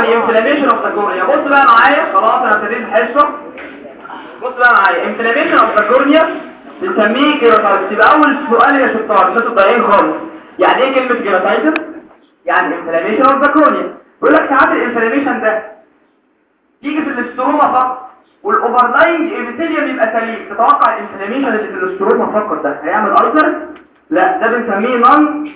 يعني انفلاميشن اوف ذا كورنيا. بص بقى معايا، خلاص انا ابتديت الحصه. بص بقى معايا، انفلاميشن اوف ذا كورنيا بنسميه كيراتايتس. يبقى اول سؤال يا شطار مش هتضايقين خالص، يعني ايه كلمه كيراتايتس؟ يعني انفلاميشن اوف ذا كورنيا. بيقول لك ساعات الانفلاميشن ده يجي في الاستروما فقط والاوفرلاينج ايبيثيليوم يبقى سليم. تتوقع الانفلاميشن اللي في الاستروما فقط ده هيعمل ألسر؟ لا، ده بنسميه نون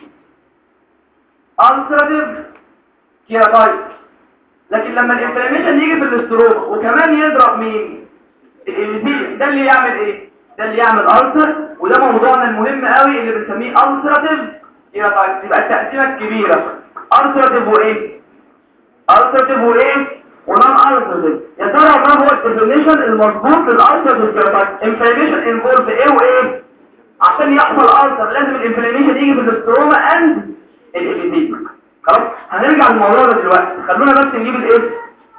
ألسراتيف كيراتايتس. لكن لما الانفلاميشن يجي في الاستروما وكمان يضرب مين؟ الايبيثيليوم، ده اللي يعمل ايه؟ ده اللي يعمل ألسر. وده موضوعنا المهم قوي اللي بنسميه ألسراتيف كيراتايتس. يبقى التقسيمه الكبيره ألسراتيف وايه؟ ألسراتيف وايه؟ ونون ألسراتيف. يا ترى ما هو الديفينيشن المضبوط للألسراتيف كيراتايتس؟ انفلاميشن انفولف ايه وايه؟ عشان يحصل ألسر لازم الانفلاميشن يجي في الاستروما اند الابيثيليوم. خلاص هنرجع للموضوع ده دلوقتي، خلونا بس نجيب الايه؟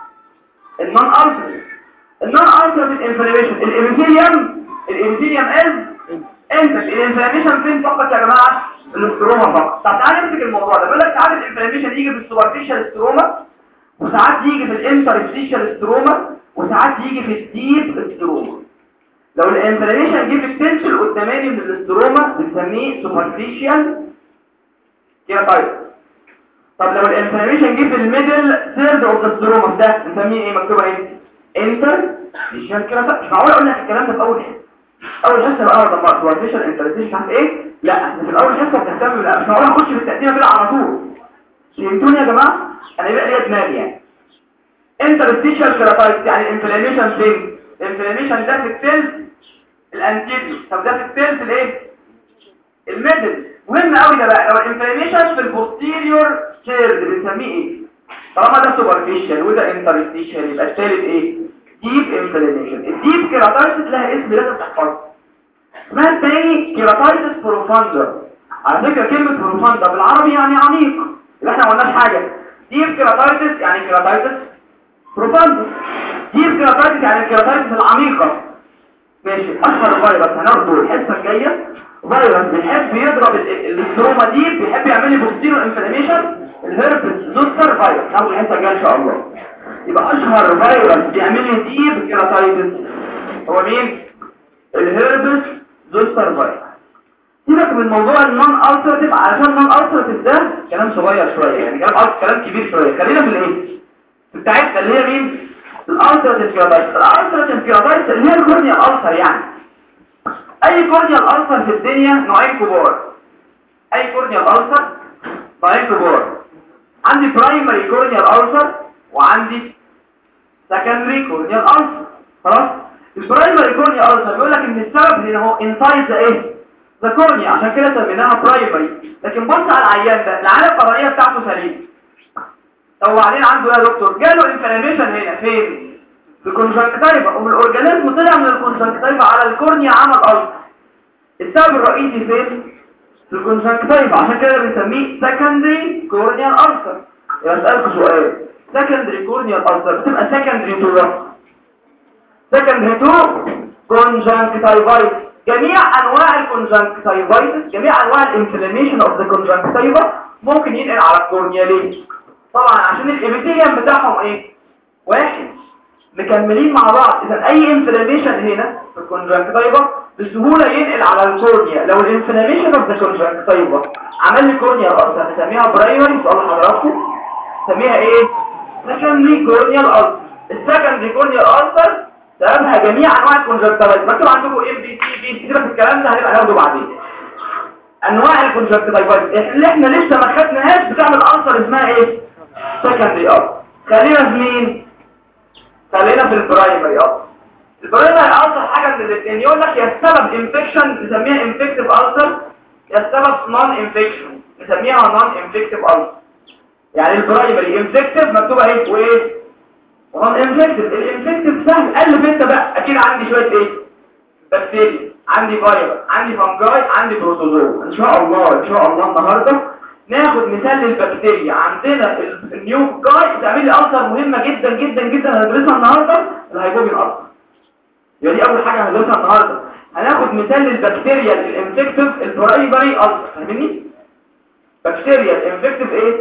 النون ألسراتيف. النون ألسراتيف انفلاميشن الابيثيليوم از انت الانفلاميشن فين فقط يا جماعه؟ الاستروما فقط. طب تعالى نمسك الموضوع ده. بيقول لك ساعات الانفلاميشن يجي في السوبرفيشال استروما، وساعات يجي في الانترستيشال استروما، وساعات يجي في الديب استروما. لو الانفلاميشن جه في التنشل قداماني من الاستروما بنسميه سوبرفيشال كيراتايتس. طب لو الانفلاميشن جه في الميدل ثيرد اوف الاستروما ده بنسميه ايه؟ مكتوبه ايه؟ انترستيشال كيراتايتس. مش معقول اقول لك الكلام ده في اول حصه. اول حصه بقى طب سوبرفيشال انترستيشال عارف ايه؟ لا احنا في اول حصه بنهتم. لا مش معقول اخش في التقسيمه كده على طول. فهمتوني يا جماعه؟ انا بقى ليا دماغي يعني. انترستيشال كيراتايتس يعني الانفلاميشن فين؟ الانفلاميشن ده في السيلز الانتيريور. طب ده في السيلز الايه؟ الميدل. مهم قوي ده بقى. لو الانفلاميشن في البوستيريور سيلز بنسميه ايه؟ طالما ده سوبرفيشال وده انترستيشال يبقى الثالث ايه؟ ديب انفلاميشن. الديب كيراتايتس لها اسم لازم تحفظه، اسمها الثاني كيراتايتس بروفاندا. على فكره كلمه بروفاندا بالعربي يعني عميق، اللي احنا ما قلناش حاجه. ديب كيراتايتس يعني كيراتايتس بروفاندا. ديب كيراتايتس يعني الكيراتايتس العميقه. ماشي. اشهر فيروس هناخده الحصه الجايه فيروس بيحب يضرب الاستروما دي، بيحب يعمل لي بوستيريور انفلاميشن، الهربس زوستر فيروس. هناخد الحصه الجايه ان شاء الله. يبقى اشهر فيروس بيعمل لي ديب كيراتايتس هو مين؟ الهربس زوستر فيروس. سيبك من موضوع النون ألسراتيف علشان النون ألسراتيف ده كلام صغير شويه، يعني كلام كبير شويه. خلينا في الايه؟ بتاعتنا اللي هي مين؟ الألسراتيف كيراتايتس. الألسراتيف كيراتايتس اللي هي الكورنيال ألسر. يعني أي كورنيال ألسر في الدنيا نوعين كبار. أي كورنيال ألسر نوعين كبار. عندي برايمري كورنيال ألسر وعندي سكندري كورنيال ألسر. خلاص؟ البرايمري كورنيال ألسر بيقول لك إن السبب هنا هو انسايد ذا إيه؟ ذا كورنيا، عشان كده سميناها برايمري. لكن بص على العيان ده، العيان القرنية بتاعته سليمة. طب وبعدين عنده يا دكتور جاله انفلاميشن هنا فين؟ في الكونجكتيفا، ومن الاورجانيزم طلع من الكونجكتيفا على الكورنيا عمل ألسر. السبب الرئيسي فين؟ في الكونجكتيفا، عشان كده بنسميه سكندري كورنيال ألسر. يبقى اسالكم سؤال، سكندري كورنيال ألسر بتبقى سكندري تو سكندري تو كونجكتيفايتس. جميع انواع الكونجكتيفايتس، جميع انواع الانفلاميشن اوف ذا كونجكتيفا ممكن ينقل على الكورنيا. ليه؟ طبعا عشان الابيثيليوم بتاعهم ايه؟ واحد، مكملين مع بعض. اذا اي انفلاميشن هنا في الكونجكتيفا بسهوله ينقل على الكورنيا. لو الانفلاميشن اوف ذا كونجكتيفا عمل لي كورنيال ألسر نسميها برايمري. سؤال حضراتكم نسميها ايه؟ سكندري كورنيال ألسر. السكندري كورنيال ألسر سببها جميع انواع الكونجكتيفا. مكتوب عندكم ام بي سي بي. سيبك الكلام ده هنبقى ناخده بعدين. انواع الكونجكتيفا اللي احنا لسه ما خدناهاش بتعمل ألسر اسمها ايه؟ سكندري ألسر. خلينا في مين؟ خلينا في البرايمري ألسر. البرايمري ألسر حاجه من الاثنين، يقول لك يا السبب انفكشن نسميها انفكتيف ألسر، يا السبب نون انفكشن نسميها نون انفكتيف ألسر. يعني البرايمري انفكتيف مكتوبه ايه وايه؟ ونون انفكتيف. الانفكتيف سهل، قلب انت بقى. اكيد عندي شويه ايه؟ بكتيريا، عندي فيروس، عندي فانجاي، عندي بروتوزوا. ان شاء الله النهارده ناخد مثال للبكتيريا. عندنا النيو جاي تعمل لي ألسر مهمه جدا جدا جدا هندرسها النهارده، الهايبوبين ألسر. يبقى دي اول حاجه هندرسها النهارده. هناخد مثال للبكتيريا الانفكتيف البرايمري ألسر. فاهمني؟ بكتيريا الانفكتيف ايه؟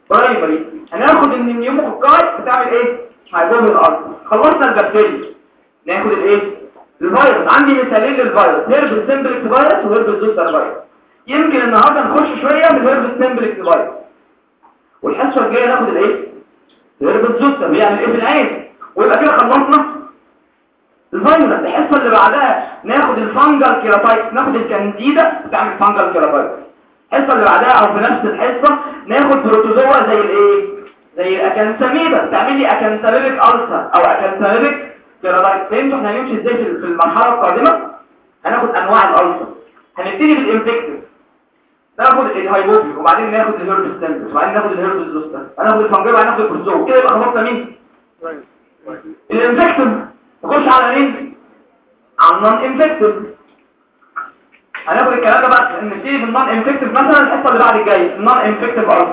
برايمري هناخد ان النيوموكوكاي بتعمل ايه؟ هيجوبل الارض. خلصنا البكتيريا ناخد الايه؟ الفيروس. عندي مثالين للفيروس، هيرب سيمبلكس فيروس وهيرب زوستر فيروس. يمكن النهارده نخش شويه من هيرب سيمبلكس فيروس، والحصه الجايه ناخد الايه؟ هيرب زوستر بيعمل ايه في العين، ويبقى كده خلصنا الفيروس. الحصه اللي بعدها ناخد الفانجل كيراتايتس، ناخد الكانديدا بتعمل فانجل كيراتايتس. الحصه اللي بعدها او في نفس الحصه ناخد بروتوزوا زي الايه؟ زي الاكانثاميبا بتعمل لي اكانثاميبيك ألسر او اكانثاميبيك كيراتايتس. فهمتوا احنا هنمشي ازاي في المرحله القادمه؟ هناخد انواع الألسر. هنبتدي بالانفكتيف، ناخد الهايبوبي، وبعدين ناخد الهيرب ستامبس، وبعدين ناخد الهيرب زوستر، هناخد الفانجل، وبعدين ناخد البروتوزوا. كده يبقى خلصنا مين؟ الانفكتيف. نخش على مين؟ على النون انفكتيف. هناخد الكلام ده بقى نبتدي بالنون انفكتيف مثلا الحصه اللي بعد الجايه، النون انفكتيف ألسر.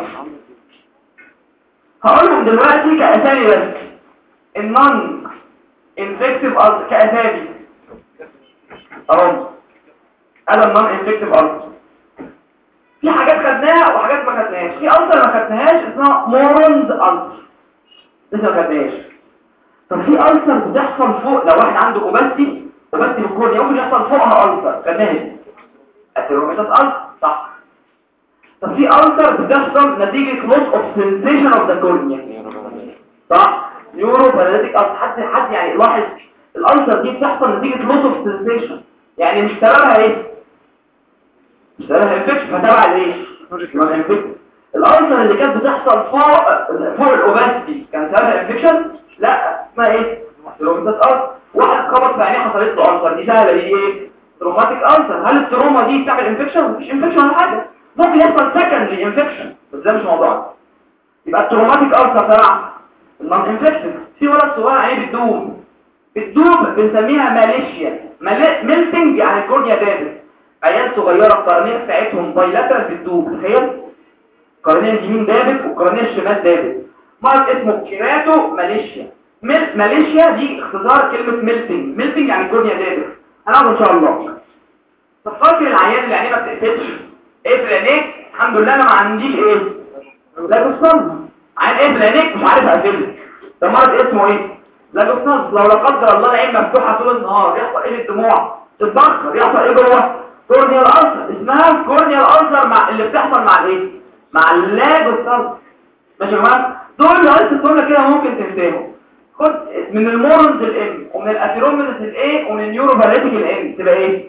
هقولهم دلوقتي كأسامي بس. النون انفكتيف ألسر كأسامي اهو، هذا النون انفكتيف ألسر. في حاجات خدناها وحاجات ما خدناهاش. في ألسر ما خدناهاش اسمها مورونز ألسر، لسه ما خدناهاش. طب في ألسر بتحصل فوق، لو واحد عنده اوباستي بالكورنيا ممكن يحصل فوقها ألسر، خدناها اثيروميتاس ألسر صح. طب في ألسر بتحصل نتيجة loss of sensation of the cornea صح، نيورو باراليتيك ألسر. حد يعني لاحظ الألسر دي بتحصل نتيجة loss of sensation، يعني مش سببها ايه؟ مش سببها انفكشن، فتبع الايه؟ الألسر اللي كانت بتحصل فوق الأوباستي كان سببها انفكشن؟ لا، اسمها ايه؟ اثيروميتاس ألسر. واحد خبط في عينيه حصلت له ألسر، دي سهلة، دي ايه؟ تروماتيك ألسر. هل التروما دي بتعمل انفكشن؟ مفيش انفكشن ولا حاجة، ممكن يحصل سكندري انفكشن بس ده مش موضوعنا. يبقى التروماتيك ألسر تبع النون انفكشن. في ولد صغير عينيه بتدوب بنسميها ماليشيا، ميلتنج يعني الكورنيا دابت. عيال صغيره القرنيه بتاعتهم بايلاترال بتدوب، تخيل القرنيه اليمين دابت والقرنيه الشمال دابت. مرض اسمه كيراتو ماليشيا. ماليشيا دي اختصار كلمه ميلتنج يعني الكورنيا دابت. هنعرف ان شاء الله. طب فاكر العيان اللي عينيه ما بتقفلش اقفل عينيك؟ الحمد لله انا ما عنديش ايه؟ لاجوستاز. عين اقفل عينيك مش عارف اقفلها، ده مرض اسمه ايه؟ لاجوستاز. لو لا قدر الله العين مفتوحه طول النهار يحصل ايه للدموع؟ تتبخر، يحصل ايه جوه؟ كورنيال ألسر. اسمها كورنيال ألسر مع اللي بتحصل مع الايه؟ مع اللاجوستاز. ماشي يا جماعه؟ دول عايز الجمله كده ممكن تنتهوا. خد من المورونز الام، ومن الاثيرومينس الاي، ومن النيوروفاليتيك الام، تبقى ايه؟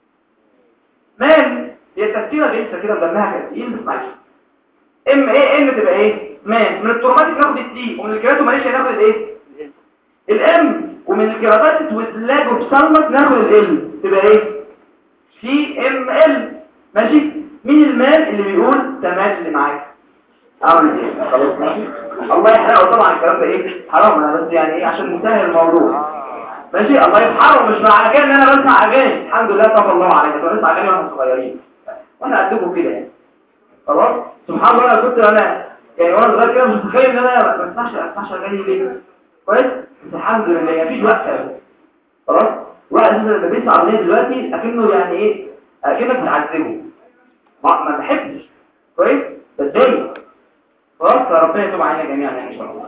مان. هي التفسيره لسه كده دمها تقيل بس معلش. ام ايه ان تبقى ايه؟ مان. من التروماتيك ناخد التي، ومن الكيراتو ماليش ناخد الايه؟ الام. ومن الكيراتايتس واللاجوبسالمس ناخد ال، تبقى ايه؟ سي ام ال. ماشي. مين المان اللي بيقول تمام اللي معاك؟ اعمل ايه؟ خلاص ماشي. الله يحرقه طبعا الكلام ده ايه؟ حرام، انا بس يعني ايه عشان نسهل الموضوع. ماشي. الله يحرقه، مش مع اغاني ان انا بسمع اغاني، الحمد لله طب الله عليك، كنت بسمع اغاني واحنا صغيرين وانا قدكم كده يعني. خلاص سبحان الله. انا كنت يعني وانا صغير كده مش متخيل ان انا ما بسمعش اغاني ليه كويس، بس الحمد لله مفيش وقت. خلاص واحد لما بيسمع اغنيه دلوقتي اكنه يعني ايه، اكنك بتعذبه، ما بحبش كويس بتضايق. خلاص ربنا يتوب علينا جميعا يعني ان شاء الله.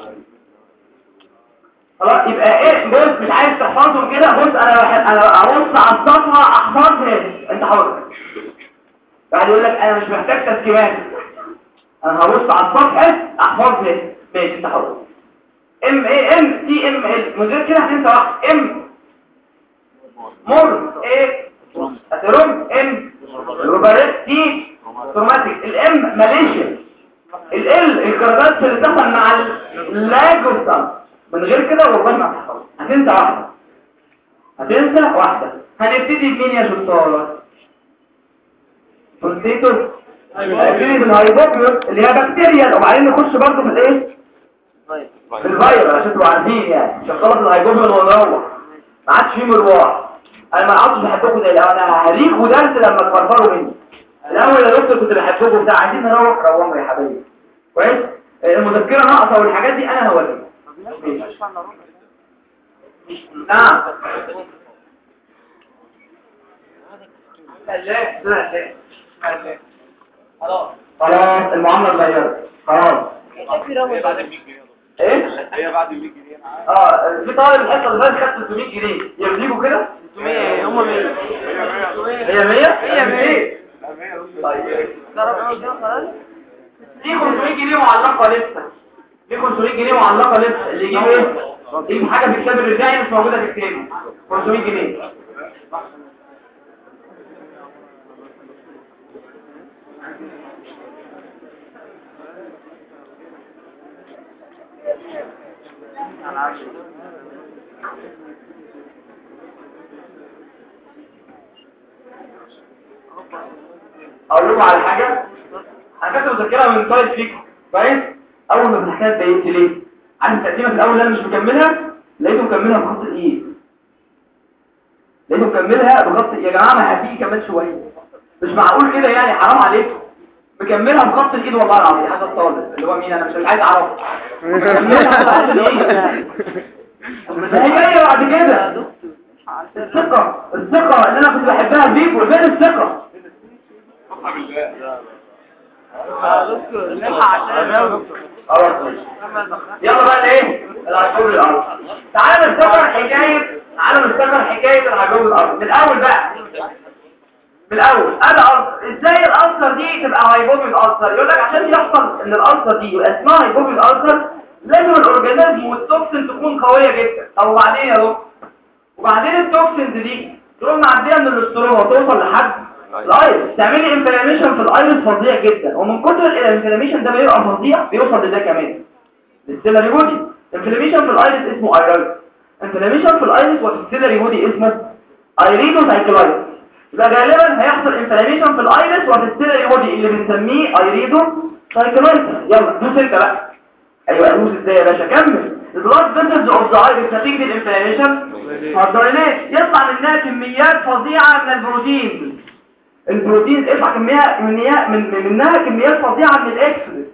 خلاص يبقى ايه؟ بص مش عايز تحفظهم كده، بص انا ابص على الصفحه احفظها انت حر. بعد يقول لك انا مش محتاج تسكيمات، انا هبص على الصفحه احفظها. ماشي انت حر. ام اي ام تي ام ال، من غير كده هتنسى واحد. ام مور ايه اثيروم، ام روباريت تي تروماتيك، الام ماليشيا، ال الكاردات اللي تحصل مع اللاجوستان. من غير كده والله ما هتحصل، هتنسى واحده. هنبتدي بمين يا شطار؟ فونتيتو. هنبتدي بالهايبوكلوس اللي هي بكتيريا، وبعدين نخش برضه في الايه؟ في الفيروس عشان تبقوا عارفين يعني. عشان خلاص الهايبوكلوس ونروح ما عادش فيه مروح. انا ما عادش بحبكم زي الاول، انا هريكوا درس لما تفرفروا مني. الاول يا دكتور كنت بحبكم بتاع عايزين نروح روحوا يا حبايبي كويس. المذكره ناقصه والحاجات دي انا هوريكم. نعم لا خلاص المعامله اتغيرت خلاص. ايه هي بعد 100 جنيه في طالب الحصه اللي فاتت خد 300 جنيه يرضيكوا كده 600 هم 100 هي 100 هي 100 طيب دي 500 جنيه معلقه لسه دي 500 جنيه معلقه لسه اللي يجيب ايه يجيب حاجه في الكتاب الرجالي مش موجوده في الكتاب 500 جنيه اقول لكم على حاجه انا كنت مذاكرها من طالب فيكم كويس اول ما فتحتها اتضايقت ليه عارف التقديمه في الاول اللي انا مش مكملها لقيته مكملها بخط الايد لقيته مكملها بخط يا جماعه ما هتيجي كمان شويه مش معقول كده يعني حرام عليكم مكملها بخط الايد والله العظيم هذا الطالب اللي هو مين انا مش عايز اعرفه مكملها بخط الايد بس هي جايه بعد كده الثقه اللي انا كنت بحبها فيكم فين الثقه يلا بقى ايه العجوب الارض تعالوا نفتكر حكايه العجوب الارض من الاول بقى من الاول ازاي الالسر دي تبقى هايبوبيك الالسر يقول لك عشان يحصل ان الالسر دي يبقى اسمها هايبوبيك الالسر لازم الاورجانيزم والتوكسين تكون قويه جدا او بعدين يا دكتور وبعدين التوكسينز دي تروح معديه من الاستروما وتوصل لحد الايرس تعملي انفلاميشن في الايرس فظيع جدا ومن كتر الانفلاميشن ده بيبقى فظيع بيوصل لده كمان للسيلري بودي انفلاميشن في الايرس اسمه ايرس انفلاميشن في الايرس وفي السيلري بودي اسمه ايريدو سايكلايتس يبقى غالبا هيحصل انفلاميشن في الايرس وفي السيلري بودي اللي بنسميه ايريدو سايكلايتس يلا دوس انت بقى ايوه دوس ازاي يا باشا كمل البلاد فيسلز اوف ذا ايرس نتيجه الانفلاميشن هتدايليت يطلع منها كميات فظيعه من البروتين يطلع منها كميات فظيعه من الاكسود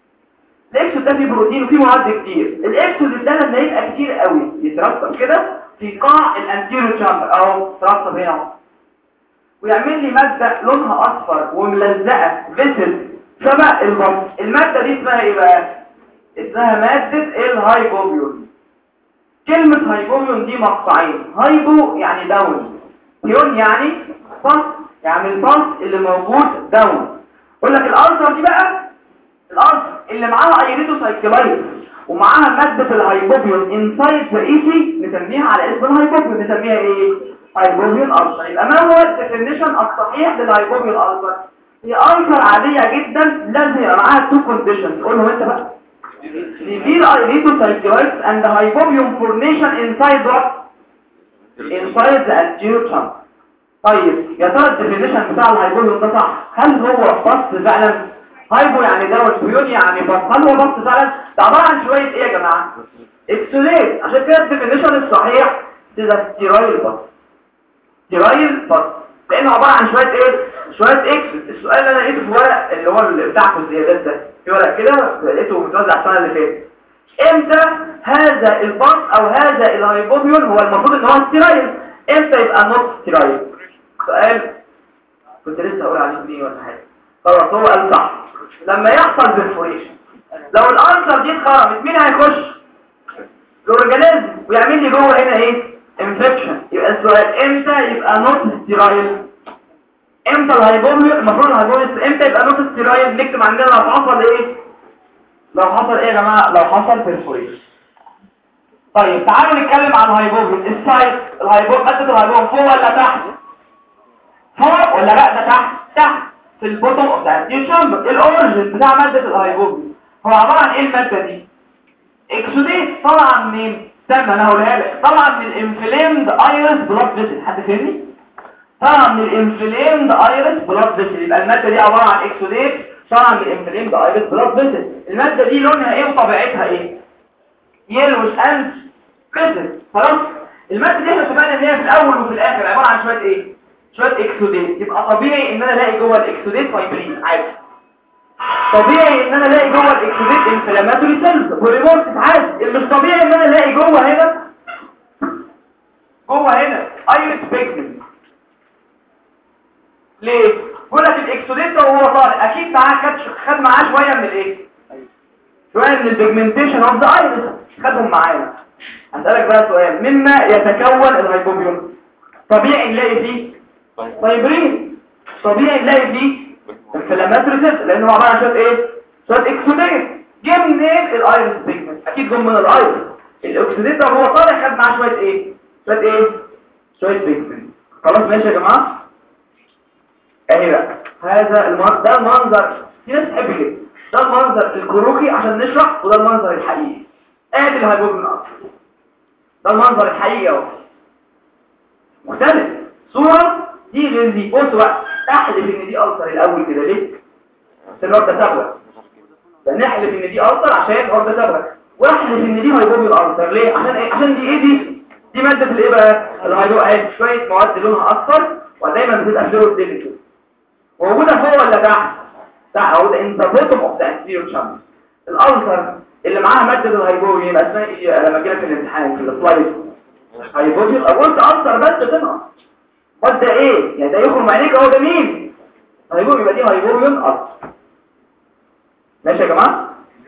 ده فيه بروتين وفيه مواد كتير الاكسود ده لما يبقى كتير قوي يترسب كده في قاع الانتيرو تشامبر اهو ترسب هنا اهو ويعمل لي ماده لونها اصفر وملزقه فيسل شبه البص الماده دي اسمها ايه بقى اسمها ماده الهايبوبيون كلمه هايبوبيون دي مقطعين هايبو يعني داون بيون يعني بص يعني البص اللي موجود داون اقول لك الالسر دي بقى الالسر اللي معاها ايريدو سايكلايتس ومعاها ماده الهايبوبيون انسايد ذا ايسي نسميها على اسم الهايبوبيون نسميها ايه هايبوبيون ألسر يبقى ما هو الديفينيشن الصحيح للهايبوبيون ألسر هي ألسر عادية جدا لازم يبقى معاها تو كونديشنز قولهم انت بقى severe erythrocytosis and hypobium formation inside what inside the anterior trunk طيب يا ترى الديفينيشن بتاع الهايبوبيون ده صح هل هو بص فعلا هايبو يعني دوت بيون يعني بص هل هو بص فعلا ده عبارة عن شوية ايه يا جماعة اكسوليت عشان كده الديفينيشن الصحيح ده ستيرويد بص ستيرايل بس لانه عباره عن شويه ايه شويه اكس السؤال اللي انا لقيته في ورق اللي هو بتاعكم الزيادات ده في ورق كده لقيته متوزع السنه اللي فاتت امتى هذا الباص او هذا الهايبوبيون هو المفروض ان هو ستيرايل امتى يبقى نوت ستيرايل سؤال كنت لسه هقول عليه دي ولا حاجه خلاص هو قال صح لما يحصل بيرفوريشن لو الانسر دي اتخرمت مين هيخش الاورجانيزم ويعمل لي جوه هنا ايه انفكشن يبقى السؤال امتى يبقى نوت ستيرايل امتى الهايبوبيون المفروض الهايبوبيون امتى يبقى نوت ستيرايل نكتب عندنا لو حصل ايه يا جماعه لو حصل بيرفوريشن طيب تعالوا نتكلم عن الهايبوبيون السايت الهايبوبيون ماده الهايبوبيون فوق ولا تحت فوق ولا لا ده تحت في البوتوم اوف ذا تشامبر الاوريجن بتاع ماده الهايبوبيون هو عباره عن ايه الماده دي اكسوديت طالعه منين استنى انا هقولها لك طبعا من الانفليمد ايرس بلاد فيسل حد فهمني طبعا من الانفليمد ايرس بلاد فيسل يبقى الماده دي عباره عن اكسوديت طبعا من الانفليمد ايرس بلاد فيسل الماده دي لونها ايه وطبيعتها ايه يلوش اند فيسل خلاص الماده دي احنا اتفقنا ان هي في الاول وفي الاخر عباره عن شويه ايه شويه اكسوديت يبقى طبيعي ان انا الاقي جوه الاكسوديت فايبرين عادي طبيعي ان انا الاقي جوه الاكسوديت انفلاماتوري سيلز وريبورت عادي مش طبيعي ان انا الاقي جوه هنا ايرس بيجمنت ليه بقول لك الاكسوديت وهو طالع اكيد معاه خد معاه شويه من الايه شويه من البيجمنتيشن اوف ذا ايرس، خدهم معانا. هسألك بقى سؤال، مما يتكون الهايبوبيون؟ طبيعي نلاقي فيه فايبرين، طبيعي نلاقي فيه انفلاماتوري سيل، لانه عباره عن شويه ايه؟ شويه اكسوديت. جه منين؟ الايرس بيجمنت، اكيد جم من الايرس. الاكسوديت ده هو طالع خد معاه شويه ايه؟ شويه ايه؟ شويه بيجمنت. خلاص ماشي يا جماعه. اهي بقى هذا ده المنظر، في ناس تحب كده، ده المنظر الكروكي عشان نشرح، وده المنظر الحقيقي. ادي الهايبوبيون اصلا، ده المنظر الحقيقي اهو، مختلف صوره دي غير دي. بص بقى، احلف ان دي ألسر الاول كده ليه؟ عشان الواد ده سابقه، نحلف ان دي ألسر عشان الواد ده سابقه، واحلف ان دي هايبوبيون ألسر ليه؟ عشان ايه؟ عشان دي ايه دي ماده الايه بقى؟ الهايبوبيون اهي، شويه مواد لونها اصفر ودايما بتبقى فلويد ديليكت، موجوده فوق ولا تحت؟ تحت اهو، ده انت بوتوم اوف ذا انتيريور شامبر. الألسر اللي معاها ماده الهايبوبيون يبقى اسمها ايه لما جيلك في الامتحان في السلايد؟ هايبوبيون. قلت ألسر بس تنقص ماده ايه؟ يعني ده يخرم عينيك اهو، ده مين؟ هايبوبيون، يبقى دي هايبوبيون ألسر. ماشي يا جماعه؟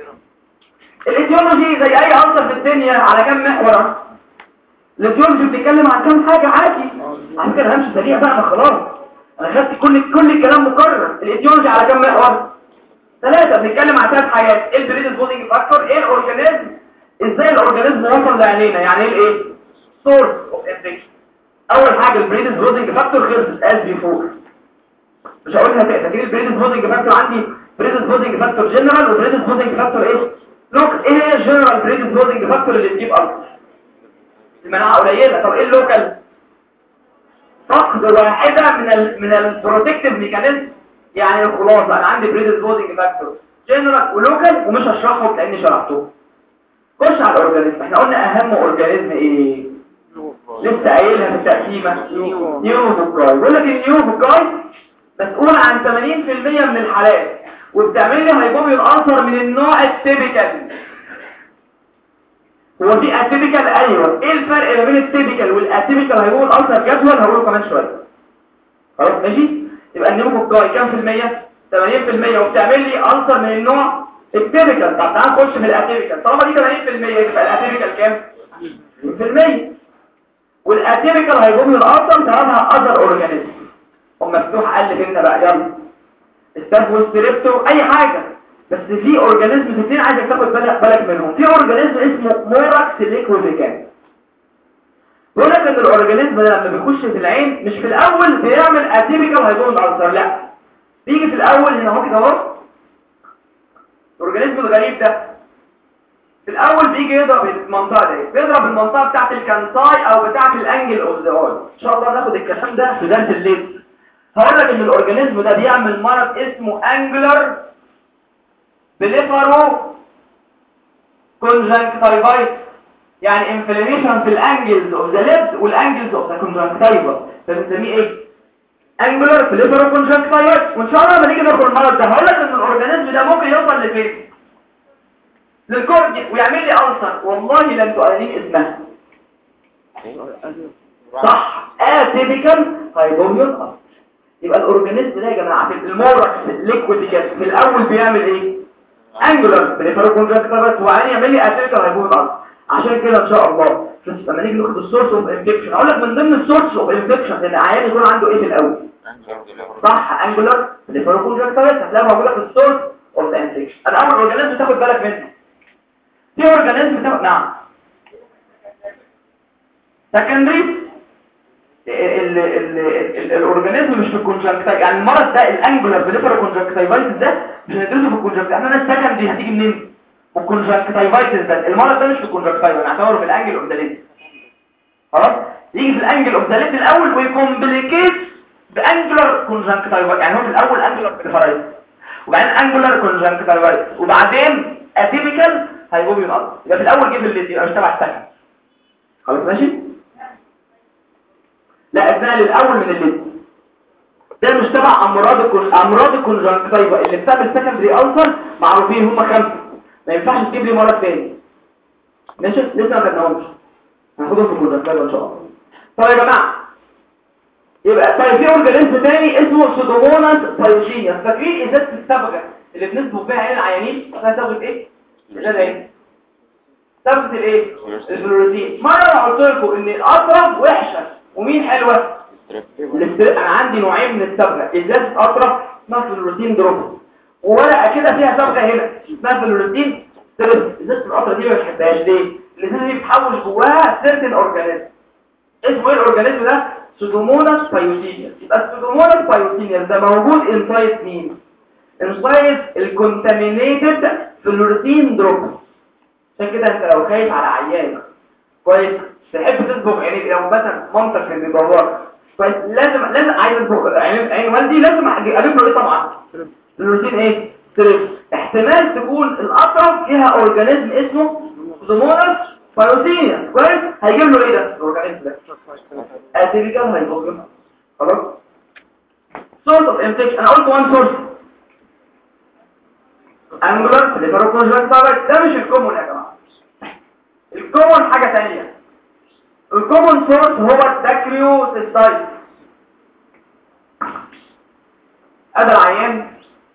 الايديولوجي زي اي ألسر في الدنيا على كام محور؟ الايديولوجي بتتكلم عن كام حاجه عادي، على فكره همشي سريع بقى، ما خلاص انا خدت كل الكلام مكرر. الايديولوجي على كام محور؟ 3. بنتكلم عن 3 حاجات: ايه البريدسبوزنج فاكتور، ايه الاورجانيزم، ازاي الاورجانيزم وصل لعينينا، يعني ايه الايه سورس اوف انفكشن. اول حاجه البريدسبوزنج فاكتور خلصت از بيفور، مش هقولها تاني. فاكرين البريدسبوزنج فاكتور؟ عندي بريدسبوزنج فاكتور جنرال وبريدسبوزنج فاكتور ايه لوكال. ايه هي الجنرال بريدسبوزنج فاكتور اللي تجيب ألسر؟ المناعه قليله. طب ايه اللوكال؟ فقد واحده من البروتكتيف ميكانيزم. يعني الخلاصه انا عندي بريدسبوزنج فاكتور جنرال ولوكال، ومش هشرحهم لاني شرحته. خش على الاورجانيزم. احنا قلنا اهم اورجانيزم ايه؟ لسه قايلها في التقسيمه، نيوموكوكاي. بيقول لك النيوموكوكاي مسؤول عن 80% من الحالات، وبتعمل لي هايبوبيون ألسر من النوع التيبيكال. هو في اتيبيكال؟ ايوه. ايه الفرق ما بين التيبيكال والاتيبيكال هايبوبيون ألسر؟ جدول هقوله كمان شويه. خلاص ماشي. يبقى النيوموكوكاي كام في المية؟ 80%، وبتعمل لي ألسر من النوع التيبيكال. طب تعال نخش في الاتيبيكال. طالما دي 80% يبقى الاتيبيكال كام؟ 20%. والاتيبيكال هايبوبيون ألسر سببها اذر اورجانيزم. ومفتوح قال لي هنا بقى، يلا ستاف والستريبتو اي حاجه، بس في اورجانيزم اثنين عايزك تاخد بالك منهم. في اورجانيزم اسمه موراكس ليكوفيكان. بيقول لك ان الاورجانيزم ده لما بيخش في العين مش في الاول بيعمل اتيبيكال هايبوبيون ألسر، لا، بيجي في الاول هنا اهو كده اهو. الاورجانيزم الغريب ده في الاول بيجي يضرب المنطقه دي، بيضرب المنطقه بتاعه الكانساي او بتاعه الانجل اوف ذا اي. ان شاء الله ناخد الكلام ده في درس الليل. هقول لك ان الاورجانيزم ده بيعمل مرض اسمه انجلر بليفارو كونجنكتيفايتس، يعني انفلاميشن في الانجلز اوف ذا ليد والانجلز اوف ذا كونجنكتيفا، فبنسميه ايه؟ انجلر بليفارو كونجنكتيفايتس. وان شاء الله لما نيجي ندخل المرض ده هقول لك ان الاورجانيزم ده ممكن يوصل لفين؟ للكورنيا، ويعمل لي ألسر. والله لن تؤمنين اسمها صح، اتيبيكال هايبوبيون ألسر. يبقى الاورجانيزم ده يا جماعه في الموركس ليكويد في الاول بيعمل ايه؟ انجولار بريفيرال كونجكتيفايتس، وبعدين يعمل لي اتيبيكال هايبوبيون ألسر. عشان كده ان شاء الله لما نيجي ناخد السورس اوف انفكشن اقول لك من ضمن السورس اوف انفكشن ان العيان يكون عنده ايه في الاول؟ صح، انجولار بريفيرال كونجكتيفايتس هتلاقيها موجوده في السورس اوف انفكشن. انا اول اورجانيزم تاخد بالك منه في اورجانيزم تاخد. نعم، سكندري الاورجانيزم مش في الكونجكتيف، يعني المرض ده الانجولار بريفيرال كونجكتيفايتس ده مش هندرسه في الكونجكتيف. احنا السكندري هتيجي منين؟ الكونجكتيفايتس ده المرض ده مش في الكونجكتيف، هنعتبره في الانجل اوف ذا ليد. خلاص، يجي في الانجل اوف ذا ليد الاول ويكومبليكيت بانجولار كونجكتيف، يعني هو في الاول انجولار بريفيرال وبعدين انجولار كونجكتيفايتس وبعدين اتيبيكال هايبوبيون ألسر. يبقى في الاول جيب الليد، يبقى مش تبع السكن. خلاص ماشي. لا، اتنقل الاول من الليد، ده مش تبع امراض الكونجكتيفا اللي بتعمل سكندري ألسر. معروفين هم 5، ما ينفعش تجيب لي مرض تاني. ماشي، لسه ما خدناهمش، هناخدهم في الكونجكتيفا ان شاء الله. طيب يا جماعه، يبقى طيب في اورجانيزم تاني اسمه سودوموناس بايوجينيا. فاكرين ازازه الصبغه اللي بنصبغ بيها عين العيانين؟ اسمها صبغه ايه؟ ازازه ايه؟ ثبت الايه؟ الفلوروسين. مره انا قلت لكم ان الاطرف وحشه ومين حلوه؟ انا عندي نوعين من الصبغه، ازازه اطرف اسمها فلوروسين دروب، وورقه كده فيها صبغه هنا اسمها فلوروسين ستريب. ازازه الاطرف دي ما بحبهاش ليه؟ الازازه دي بتحول جواها سيرتن اورجانيزم. اسمه ايه الاورجانيزم ده؟ سودوموناس بايوتينيوس. يبقى السودوموناس بايوتينيوس ده موجود انسايد مين؟ انسايد الكونتامينيتد فلوروسين دروب. عشان كده انت لو خايف على عيان كويس تحب تصبغ عينيك، لو مثلا مامتك اللي بيدورك كويس لازم عايز اصبغ عين والدي، لازم اجيب له ايه طبعا؟ فلوروسين ايه؟ ستريب. احتمال تكون الاطرف فيها اورجانيزم اسمه سودوموناس بايوتينيوس كويس، هيجيب له ايه ده الاورجانيزم ده؟ اتيبيكال هايبوجلوبين. خلاص. سورس اوف انفكشن انا قلت وان سورس انجولار ليفروكونجكتيفايتس، ده مش الكومون يا جماعه. الكومون حاجه ثانيه. الكومون سورس هو الداكريوسيستايتس. ادي العيان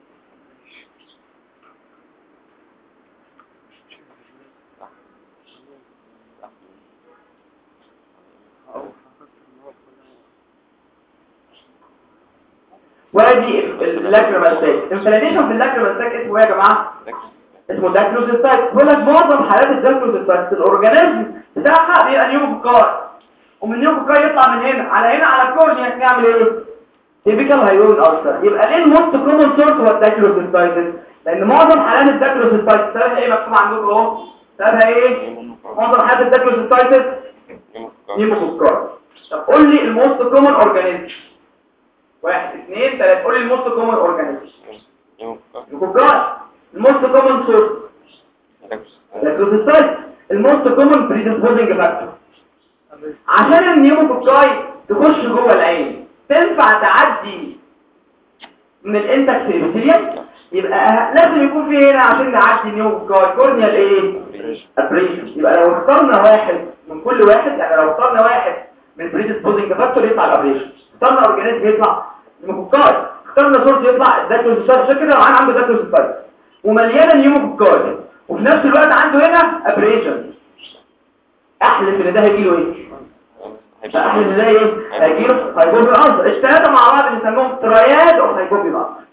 وادي اللاكريمال انفلاميشن في اللاكريمال ساك. اسمه ايه يا جماعه؟ اسمه داكريوسيستايتس. بقول لك معظم حالات الداكريوسيستايتس الاورجانيزم بتاعها بيبقى نيوكوكار، ومن نيوكوكار يطلع من هنا على الكورنيا يعمل ايه؟ تيبيكال هايوين ألسر. يبقى ليه الموست كومن سورس هو الداكريوسيستايتس؟ لان معظم حالات الداكريوسيستايتس سببها ايه مكتوب عندكم اهو؟ سببها ايه؟ معظم حالات الداكريوسيستايتس نيوكوكار. طب قول لي الموست كومن اورجانيزم. 1 2 3 قول لي الموست كومن اورجانيزم. نيوكوكار. الموست كومن سورس داكريوسيستايتس. الموست كومن بريديسبوزنج فاكتور. عشان النيوموكوكاي تخش جوه العين تنفع تعدي من الانتكس ابيثيليوم، يبقى لازم يكون في هنا عشان نعدي النيوموكوكاي كورنيال ايه؟ ابريشن. يبقى لو اخترنا واحد من كل واحد، يعني لو اخترنا واحد من بريديسبوزنج فاكتور يطلع الابريشن، اخترنا اورجانيزم يطلع نيوموكوكاي، اخترنا سورس يطلع الداكريوسيستايتس. عشان كده لو عنده داكريوسيستايتس ومليانه نيوموكوكاي وفي نفس الوقت عنده هنا ابريشن، احلف ان ده هيجيله ايه؟ احلف ان ده ايه؟ هيجيله هايبوبيون ألسر. الثلاثه مع بعض بنسميهم ترياد او هايبوبيون ألسر.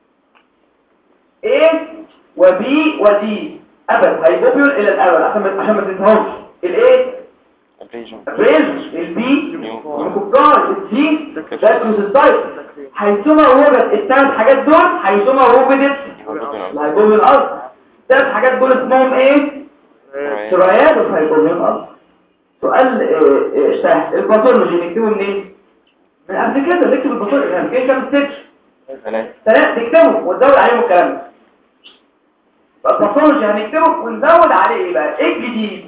A وB وD ابد هايبوبيون الى الابد عشان ما تنساهمش. الايه؟ ابريشن. البي نيوكوكاي. الدي داكريوسيستايتس. حيثما وجد الثلاث حاجات دول، حيثما وجدت الهايبوبيون ألسر. الثلاث حاجات دول اسمهم ايه؟ ترياد او هايبوبيون ألسر. سؤال سهل. الباثولوجي نكتبه منين؟ من قبل كده نكتب الباثولوجي يعني كده كام ستيتش؟ 3 نكتبه ونزود عليهم الكلام ده. الباثولوجي هنكتبه ونزود عليه ايه بقى؟ ايه الجديد؟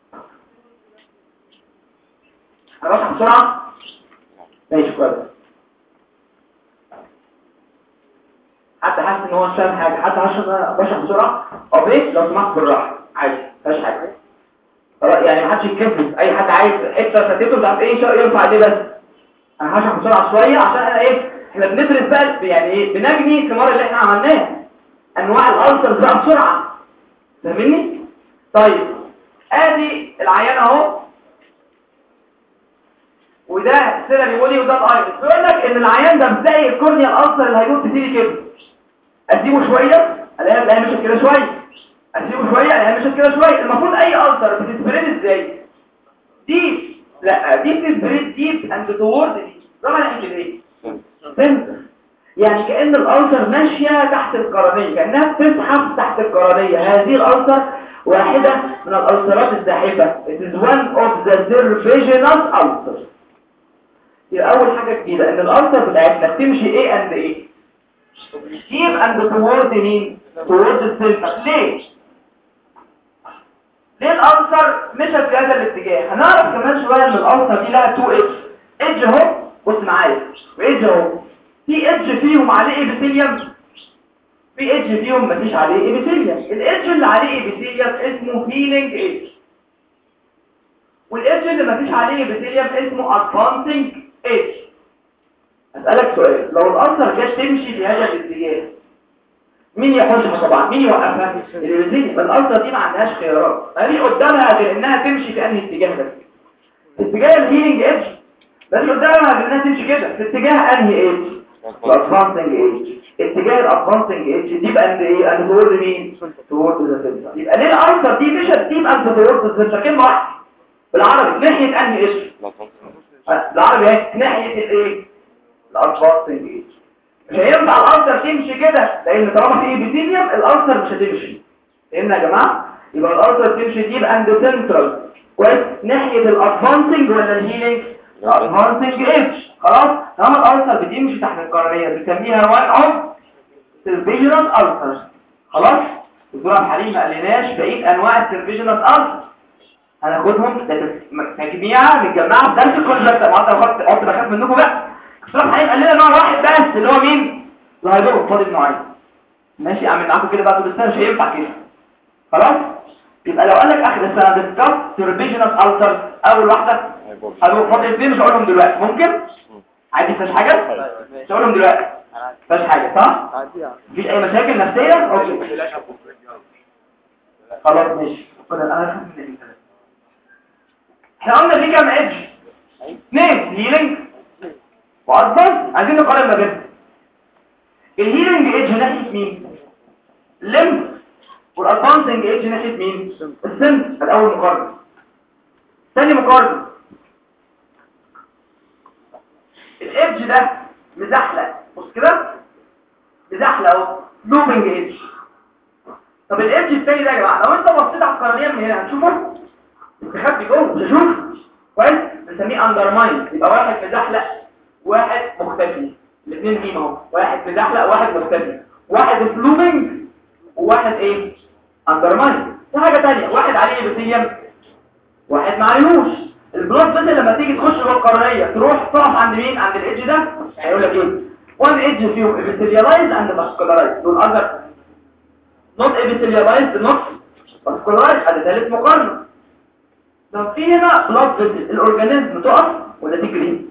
هنروح بسرعه؟ ماشي كويس. حد حاسس ان هو مش فاهم حاجه؟ حد حاسس ان انا بشرح بسرعه؟ اوكي لو سمحت بالراحه عادي مفيش حاجه. يعني محدش يتكفل. اي حد عايز حته فاتته مش عارف ايه ينفع دي، بس انا هشرح بسرعه شويه عشان انا ايه احنا بندرس بقى يعني ايه بنجني الثمار اللي احنا عملناها انواع الالسرز بقى بسرعه. فاهمني؟ طيب ادي العيان اهو، وده سيلري مولي وده الايرس. بيقول لك ان العيان ده بتلاقي الكورنيال الالسر اللي هيجوب تيجي كده، اسيبه شويه الاقيها مشت كده شويه، اسيبه شويه الاقيها مشت كده شويه. المفروض اي الالسر بتتسبريد ازاي؟ ديب. لا دي بتتسبريد ديب اند توورد دي طبعا نعمل ايه؟ سنتر. يعني كأن الالسر ماشيه تحت القرنيه، كانها بتزحف تحت القرنيه. هذه الالسر واحده من الالسرات الزاحفه. it is one of the serpiginous ulcers. يبقى اول حاجه جديده ان الالسر بتاعتنا بتمشي ايه اند ايه؟ ديب اند توورد مين؟ توورد السنتر. ليه الالسر مشت في هذا الاتجاه؟ هنعرف كمان شويه ان الالسر دي لها 2 ايدج اهو، بص معايا، وايدج اهو. في ايدج فيهم عليه ابيثيليوم، في ايدج فيهم مفيش عليه ابيثيليوم. الايدج اللي عليه ابيثيليوم اسمه هيلينج ايدج، والايدج اللي مفيش عليه ابيثيليوم اسمه ادفانسنج ايدج. اسالك سؤال، لو الالسر جت تمشي في هذا الاتجاه مين يحوشها طبعا؟ مين يوقفها؟ الإيريزيا. الألسر دي ما عندهاش خيارات، ما دي قدامها غير إنها تمشي في أنهي اتجاه ده؟ في اتجاه الهيلينج ايدج، بس قدامها غير إنها تمشي كده في اتجاه أنهي ايدج؟ الادفانسنج ايدج. اتجاه الادفانسنج ايدج دي بقى اند تورد مين؟ تورد ذا سنتر. يبقى ليه الألسر دي مشت دي اند تورد ذا سنتر؟ كلمة واحدة بالعربي، ناحية أنهي ايدج؟ بالعربي اهي ناحية الايه؟ الادفانسنج ايدج. مش هينفع الألسر تمشي كده، لأن طالما في إبيثيليوم الألسر مش هتمشي. فهمنا يا جماعة؟ يبقى الألسر تمشي ديب أند سنترال كويس ناحية الأدفانسنج ولا الهيلينج؟ الأدفانسنج إيدج. خلاص؟ طالما الألسر بتمشي تحت القرنية بنسميها وان أوف سيرفيجنال ألسر. خلاص؟ الدكتور عبد الحليم ما قالناش بقية أنواع السيرفيجنال ألسر، هناخدهم تجميعة متجمعة في درس الكونجكت. قلت بخاف منكم بقى. الدكتور عبد الحليم قال لنا نوع واحد بس اللي هو مين؟ الهيدروم. فاضل نوعين. ماشي اعمل معاكم كده بقى طول السنه، مش هينفع كده. خلاص؟ يبقى لو قال لك اخر السنه ديسكاس سيرفيجنال ألسر اول واحده هروح فاضل اثنين مش هقولهم دلوقتي. ممكن عادي مفيش حاجه؟ مش هقولهم دلوقتي مفيش حاجه صح؟ مفيش اي مشاكل نفسيه؟ اوكي خلاص ماشي. كده انا احنا قلنا في كام ايدج؟ اثنين، هيلينج وادفانس. عايزين نقارن ما بينهم. الهيلينج ايدج ناحيه مين؟ الليمب. والادفانسنج ايدج ناحيه مين؟ السن. الاول مقارنه. ثاني مقارنه، الايدج ده مزحلق، بص كده مزحلق اهو، لوبنج ايدج. طب الايدج الثاني ده يا جماعه لو انت بصيت على القرنيه من هنا هتشوفه مستخبي جوه، مش هشوفه كويس، بنسميه اندرماين. يبقى واحد مزحلق واحد مختفي، الاثنين مين اهو، واحد مزحلق واحد مختفي، واحد فلوبنج وواحد ايه؟ اندرماين. في حاجه ثانيه، واحد عليه ابيثيليوم واحد ما عليهوش. البلاد فيسل لما تيجي تخش جوه القرنيه تروح تقف عند مين؟ عند الايدج ده. هيقول لك ايه؟ وان ايدج فيهم ابيثيليالايز اند فاسكولارايز، دول اذر نوت ابيثيليالايز نوت فاسكولارايز. ادي ثالث مقارنه. طب في هنا بلاد فيسل الاورجانيزم تقف ولا تجري؟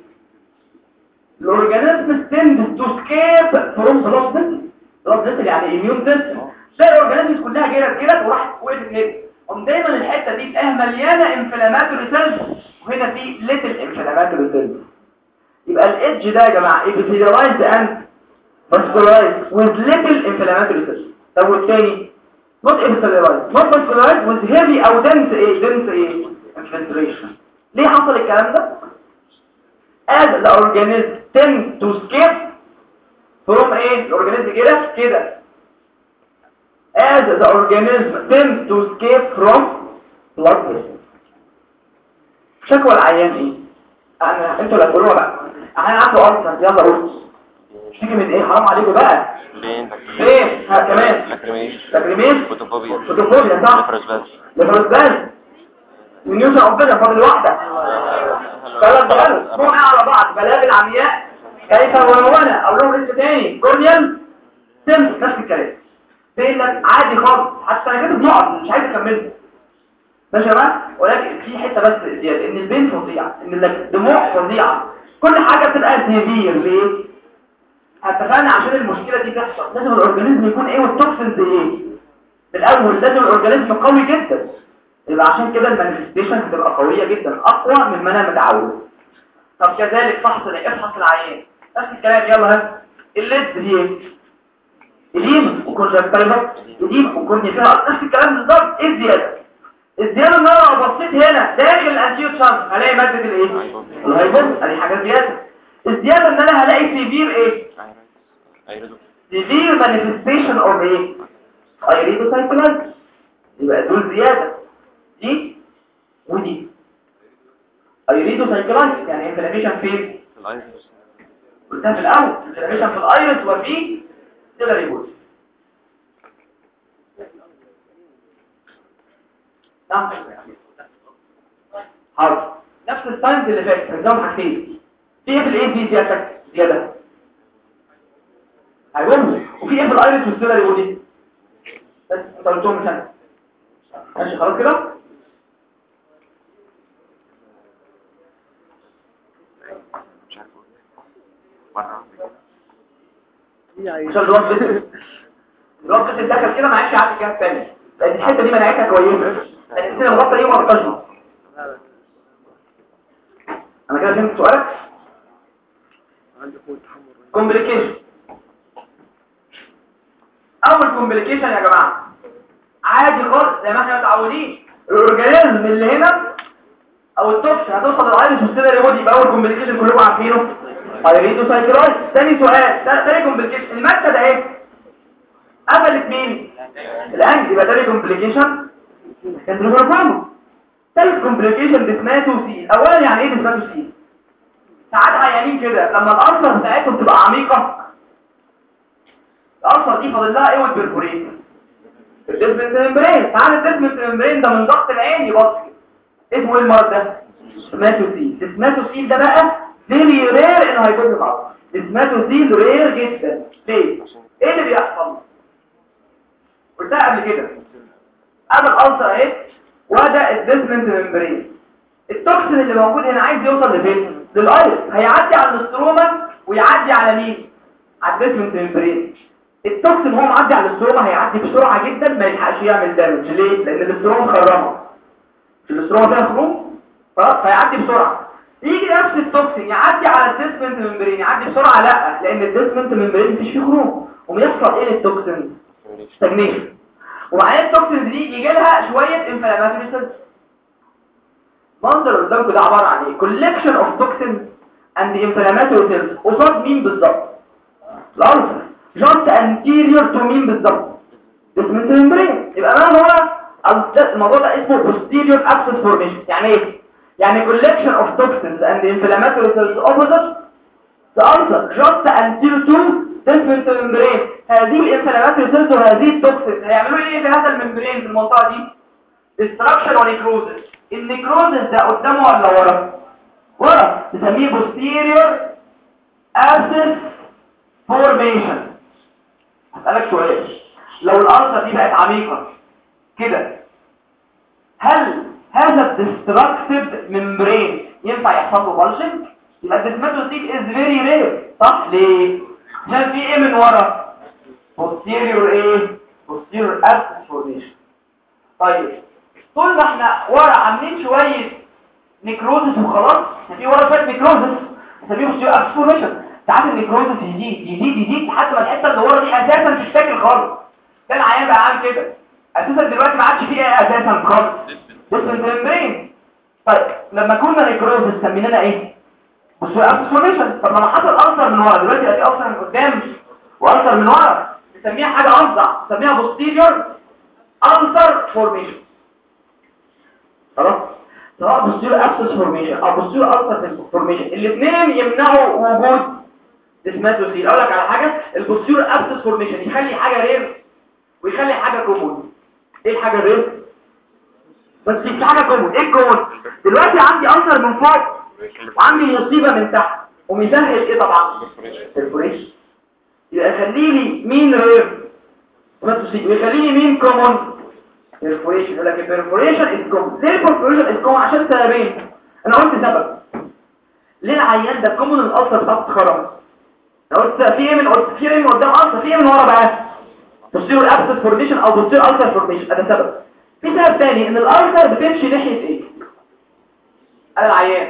الاورجانيزم tends to escape from blood vessel. blood vessel يعني immune system. تلاقي الاورجانيزم كلها جرت وراحت وقفت هنا. دايما الحته دي تلاقيها مليانه انفلاماتوري سيلز، وهنا في ليتل انفلاماتوري سيلز. يبقى الايدج ده يا جماعه epithelialized and vascularized with little inflammatory cells. طب والثاني not epithelialized not vascularized with heavy او dense ايه infiltration. ليه حصل الكلام ده؟ as the organism tends to escape from ايه؟ الاورجانيزم كده as the organism tends to escape from blood vessels. شكوى العيان ايه؟ انتوا اللي هتقولوها بقى. احنا عنده ألسر، يلا قول اشتكي من ايه؟ حرام عليكم بقى. فين؟ ها كمان لاكريميش فوتوفوبيا صح؟ لفرزباز ونيوشن اوبيدا. فاضل واحده ثلاث بلد مو على بعض. بلاغ العمياء كيف ونونة او لهم اسم تاني كورنيال سيمس. نفس الكلام بيقول لك عادي خالص، حتى انا كده بنقعد مش عايز اكمله ماشي يا جماعه. ولكن في حته بس زياده، ان البين فظيع، ان الدموع فظيعه، كل حاجه بتبقى سيفير. ليه؟ اتفقنا عشان المشكله دي تحصل لازم الاورجانيزم يكون ايه والتوكسينز ايه بالاول. لازم الاورجانيزم قوي جدا، يبقى عشان كده المانيفستيشن هتبقى قويه جدا، اقوى مما انا متعود. طب كذلك افحص العيان نفس الكلام. يلا ها الليد دي ايه؟ اليم وكونجكتيفا اليم وكورنيا فيها نفس الكلام بالظبط. ايه الزياده؟ الزياده ان انا لو بصيت هنا داخل الانتيو تشانس هلاقي ماده الايه؟ الهايبوث. ادي حاجه زياده. الزياده ان انا هلاقي سيفير ايه؟ سيفير مانيفستيشن اوف ايه؟ ايريدوسايكلايتس. يبقى دول زياده دي ودي. ايريدوسايكلايتس يعني انفلاميشن فين؟ في الايريس. قلتها في الاول، انفلاميشن في الايريس وفي سيلاري بول. نعم حاضر. نفس الساينز اللي فاتت نظام حاجتين. في ايه في الايه دي زياده هيقوم، وفي ايه في الايريس والسيلاري بول. بس قلتهم مش انا. ماشي خلاص كده. مش عارف مرة عشان الوقت تتدخل كده ما عادش يعدي الجهه الثانيه، لان الحته دي مناعتها كويسه، لان السنه الغلطه دي ما بتقشر. انا كده فهمت سؤالك. كومبليكيشن. اول كومبليكيشن يا جماعه عادي خالص زي ما احنا متعودين، الاورجانيزم اللي هنا او التوكس هتوصل للعين السيستمري بودي، يبقى اول كومبليكيشن كلكم عارفينه بايريدو سايكلايز. ثاني سؤال، ثاني كومبليكيشن الماده ده ايه؟ قفلت مين؟ الانجل، يبقى ثاني كومبليكيشن كانتروفورم. ثالث كومبليكيشن ديسماتوسيل. اولا يعني ايه ديسماتوسيل؟ ساعات عيانين كده لما الألسر بتاعتهم تبقى عميقة، الألسر دي فاضل لها ايه والبرفوريت؟ الديسمنت ممبرين. تعال الديسمنت ممبرين ده من ضغط العين يبص اسمه ايه المرض ده؟ ديسماتوسيل. ديسماتوسيل ده بقى فيري رير انه هيكون في الألسر. ديسماتوسيل رير جدا. ليه؟ ايه اللي بيحصل؟ قلتها قبل كده، قبل الألسر اهي وده الديسمنت ممبرين. التوكسين اللي موجود هنا عايز يوصل لفين؟ للايرس، هيعدي على الاستروما ويعدي على مين؟ على الديسمنت ممبرين. التوكسين هو معدي على الاستروما هيعدي بسرعه جدا ما يلحقش يعمل دامج. ليه؟ لان الاستروما مخرمه، الاستروما فيها خروم خلاص، فيعدي بسرعه. يجي نفس التوكسين يعدي على الديسمنت ممبرين، يعدي بسرعه لا، لان الديسمنت ممبرين مفيش فيه خروم، ويحصل ايه للتوكسين؟ ستاجنيشن. وبعدين التوكسين دي يجي لها شويه انفلاماتوري سيلز. منظر قدامكم ده عباره عن ايه؟ collection of toxins and inflammatory cells قصاد مين بالظبط؟ الألسر. just anterior to مين بالظبط؟ ديسمنت ممبرين. يبقى ما هو الموضوع ده اسمه posterior abscess formation. يعني ايه؟ يعني collection of toxins and inflammatory cells opposite the ulcer just anterior to ديسمنت ممبرين. هذه الانفلاماتوري سيلز وهذه التوكسينز هيعملوا ايه في هذا الممبرين في المنطقه دي؟ destruction ونيكروزس. النيكروزس ده قدامه ولا ورا؟ ورا، نسميه posterior abscess formation. هسألك سؤال، لو الألسر دي بقت عميقة كده، هل هذا destructive membrane ينفع يحصل له bulging؟ يبقى الديسماتوسيل is very rare، صح؟ ليه؟ عشان في ايه من ورا؟ posterior ايه؟ posterior abscess formation. طيب طول ما احنا ورا عاملين شويه نيكروزس وخلاص، في ورا شويه نيكروزس نسميه posterior abscess formation. ساعات النيكروزس يزيد لحد ما الحته اللي ورا دي اساسا مش فاكر خالص. ده العيان بقى عامل كده اساسا دلوقتي ما عادش فيه ايه اساسا خالص، ديسمنت ممبرين. طيب لما كنا نيكروزس سميناها ايه؟ posterior abscess formation. طب لما حصل ألسر من ورا، دلوقتي بقى في ألسر من قدام وألسر من ورا، نسميها حاجه افظع، نسميها posterior ulcer formation. خلاص؟ سواء posterior abscess formation او posterior ulcer formation، الاثنين يمنعوا وجود ديسماتوسيل. اقول لك على حاجه، الposterior abscess formation يخلي حاجه رير ويخلي حاجه كومون. ايه الحاجه الرير؟ بس في حاجه كومون. ايه الكومون؟ دلوقتي عندي ulcer من فوق وعندي مصيبه من تحت، ومسهل ايه طبعا؟ perforation. يبقى يخلي لي مين رير؟ ديسماتوسيل. ويخلي لي مين كومون؟ perforation. يقول لك perforation is common. ليه perforation is common؟ عشان سببين. انا قلت سبب ليه العيان ده كومون الألسر بتاعته اتخرم. انا قلت في ايه من قدام ألسر، في ايه من ورا بقى؟ posterior abscess formation او posterior ulcer formation. ده سبب. في سبب ثاني، ان الألسر بتمشي ناحيه ايه؟ قال العيان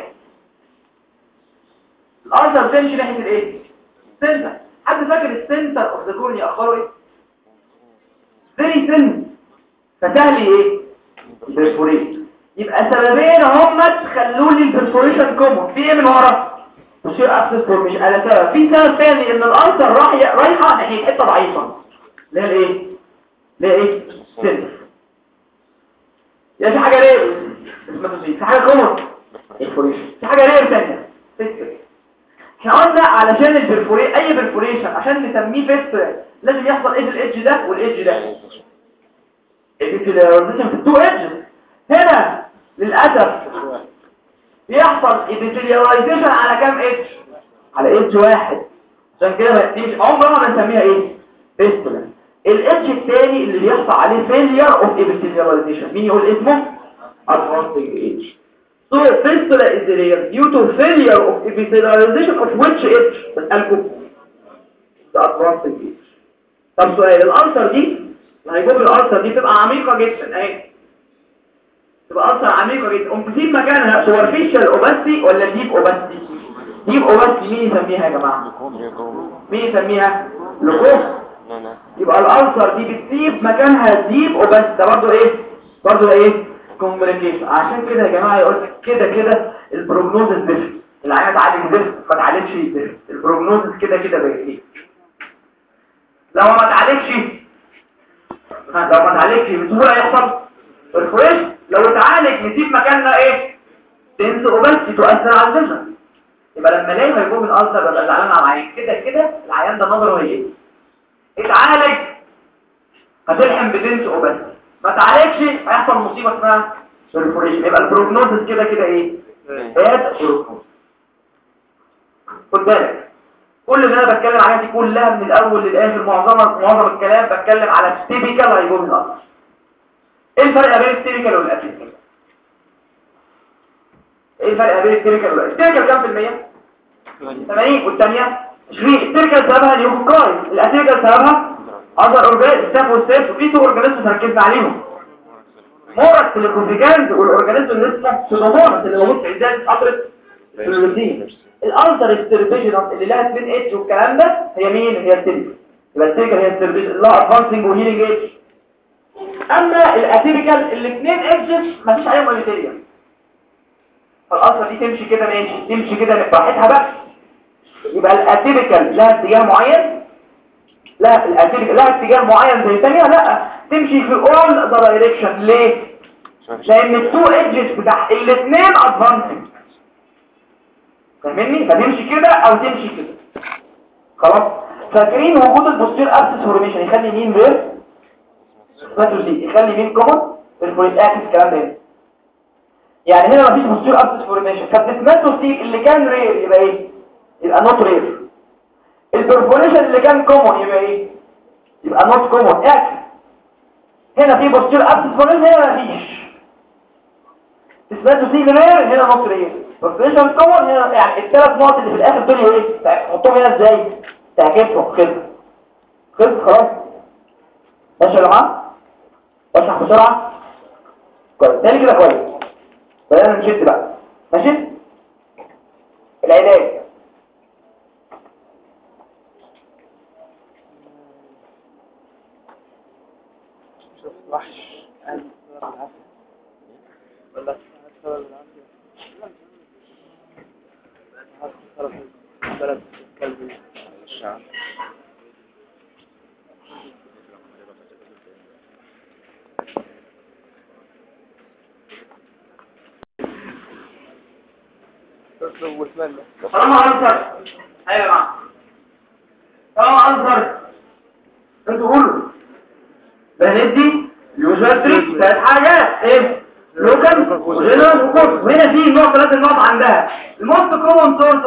الألسر بتمشي ناحيه الايه؟ سنتر. حد فاكر السنتر اوف ذا كورنيا اخباره ايه؟ فيري سن، فسهل ايه؟ البرفوريت. يبقى سببين هم تخلوا لي البرفوريشن كومون. في ايه من ورا؟ posterior abscess formation. على سبب. في سبب ثاني، ان الألسر رايحه ناحيه حته ضعيفه اللي هي الايه؟ اللي هي ايه؟ سنتر. يعني في حاجه رير في حاجه كومون البرفوريشن، في حاجه رير ثانيه فيستر. احنا قلنا علشان البرفوريشن، اي برفوريشن عشان نسميه فيستر لازم يحصل ايه في الإيدج ده والإيدج ده؟ الابيثيلياليزيشن في التو ايدجز. هنا للاسف بيحصل ابيثيلياليزيشن على كام ايدج؟ على ايدج واحد. عشان كده دي عمرنا ما نسميها ايه؟ فيستولا. الايدج الثاني اللي بيحصل عليه فيلير اوف ابيثيلياليزيشن، مين يقول اسمه؟ advancing age. So fistula is rare due to failure of epithelialization of which age؟ بسألكم. the advancing age. طب سؤال، الألسر دي الهايبوبيك الالسر دي بتبقى عميقه جدا اهي، تبقى السر عميقه جدا، قمت تسيب مكانها سوبرفيشال اوباستي ولا ديب اوباستي؟ ديب اوباستي مين يسميها يا جماعه؟ مين يسميها؟ لوكوم. يبقى الالسر دي بتسيب مكانها ديب اوباستي، ده برضه ايه؟ برضه ايه؟ كومبليكيشن. عشان كده يا جماعه يقول لك كده البروجنوزس ديفرنت، العيان اتعالج ديفرنت ما اتعالجش ديفرنت، البروجنوزس كده بقت ايه؟ لو ما اتعالجش بسهوله يحصل برفوريشن، لو اتعالج نسيب مكاننا ايه؟ تنس اوباستي تؤثر على الفيجن. يبقى لما الاقي هيكون الالسر ببقى زعلان على العيان كده العيان ده نظره ايه؟ اتعالج هتلحم بتنس اوباستي، ما اتعالجش هيحصل مصيبه اسمها برفوريشن. يبقى البروجنوزس كده ايه؟ باد بروجنوزس. خد بالك كل اللي انا بتكلم عليها دي كلها من الاول للاخر معظم الكلام بتكلم على التيبيكال هايبومين الالسر. ايه الفرق بين التيبيكال والاتيبيكال؟ ايه الفرق بين التيبيكال والاتيبيكال؟ التيبيكال كام في المية؟ 80 والثانيه 20. التيبيكال سببها اليوكوكاي، الاتيبيكال سببها اذر اورجانيزم ستاف والستاف، وفي تو اورجانيزم ركزنا عليهم، موركس الكوفيجانز والاورجانيزم اللي اسمه سودوموناس اللي موجود في ازاز قطره البروتين. الالسر ستيربيجينال اللي لها 2 اتش والكلام ده هي مين؟ هي التيبيكال. يبقى التيبيكال هي الستيربيجينال لا ادفانسنج وهيلينج اتش. اما الاتيبيكال الاثنين اتشز مفيش عليهم ماتيريال، فالالسر دي تمشي كده ماشي، تمشي كده براحتها بقى. يبقى الاتيبيكال لها اتجاه معين، لا الاتيبيكال لها اتجاه معين زي الثانيه، لا تمشي في اول ذا دايركشن. ليه؟ لان التو ادجز بتاع الاثنين ادفانسنج، فاهمني؟ فتمشي كده او تمشي كده. خلاص فاكرين وجود البوستير ابسس فورميشن يخلي مين غير ماتوزي، يخلي مين كومن البوينت اكس الكلام ده. يعني هنا مفيش بوستير ابسس فورميشن، فالديسماتوسي اللي كان رير يبقى ايه؟ يبقى نوت رير. البرفوريشن اللي كان كومن يبقى ايه؟ يبقى نوت كومن اكس. هنا في بوستير ابسس فورميشن، هنا مفيش. ديسماتوسي رير، هنا نوت رير. برفوريشن كومن هنا، يعني الثلاث نقط اللي في الاخر دول ايه؟ تحطهم هنا ازاي؟ تعكسهم كده خلاص. ماشي يا جماعه؟ اشرح بسرعه كويس تاني كده كويس. بدأنا نشد بقى. ماشي؟ العلاج شوف وحش قال العافية ولا الصلاة بالعافية بلد كلب الشعب. طالما أنظر أيوة يا جماعة، طالما أنظر انتوا قولوا بندي يوزر تريك 3 حاجات ايه؟ لوكال وجنرال وكورس. وهنا في نوع 3 نقط عندها. الموست كومن سورس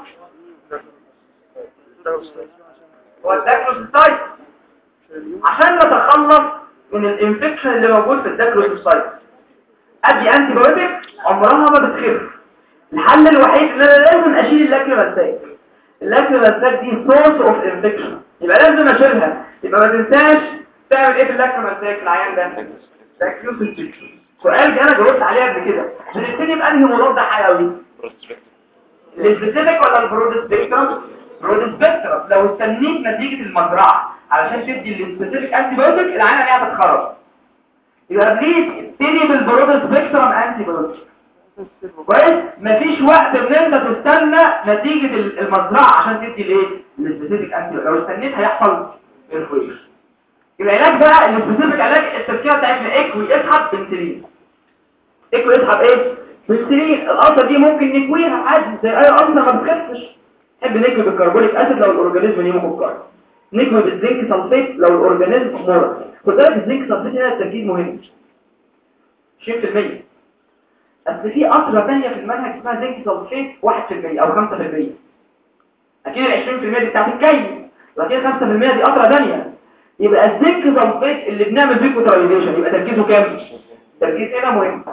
هو الداكروسيتايت. عشان نتخلص من الانفكشن اللي موجود في الداكروسيتايت ادي انتي بايوتيك عمرها ما بتخف. الحل الوحيد ان انا لازم اشيل اللاكريمال ساك دي سورس اوف انفكشن، يبقى لازم اشيلها. يبقى ما تنساش تعمل ايه في اللاكريمال ساك العيان ده؟ داكيوس انفكشن. سؤال انا جاوبت عليه قبل كده، بنبتدي بانهي مضاد حيوي؟ السبيسيفيك ولا البرود سبيكترم؟ برود سبيكترم. لو استنيت نتيجه المزرعه علشان تدي السبيسيفيك انتي بايوتيك العيانه دي هتتخرج. يبقى بليز ابتدي بالبرود سبيكترم انتي بايوتيك. كويس؟ مفيش وقت ان انت تستنى نتيجه المزرعه عشان تدي الايه؟ السبيسيفيك انتي بايوتيك. لو استنيت هيحصل انفليشن. العلاج بقى السبيسيفيك علاج التركيبه بتاعتنا اكوي اسحب بنسلين. اكوي اسحب ايه؟ بنسلين. القصه دي ممكن نكويها عادي زي اي قصه ما بتخفش. نحب نكوي بالكربونيك اسيد لو الاورجانيزم نيموكوكاي، نكوي بالزنك سلفيت لو الاورجانيزم مورس. خد بالك الزنك سلفيت هنا التركيز مهم 20%. اصل في قطره ثانيه في المنهج اسمها زنك سلفيت 1% او 5%. اكيد ال 20% دي بتاعت الكي، لكن 5% دي قطره ثانيه. يبقى الزنك سلفيت اللي بنعمل بيه كوترايزيشن يبقى تركيزه كام؟ تركيز هنا مهم.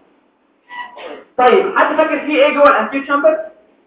طيب حد فاكر فيه ايه جوه الانتيك شامبر؟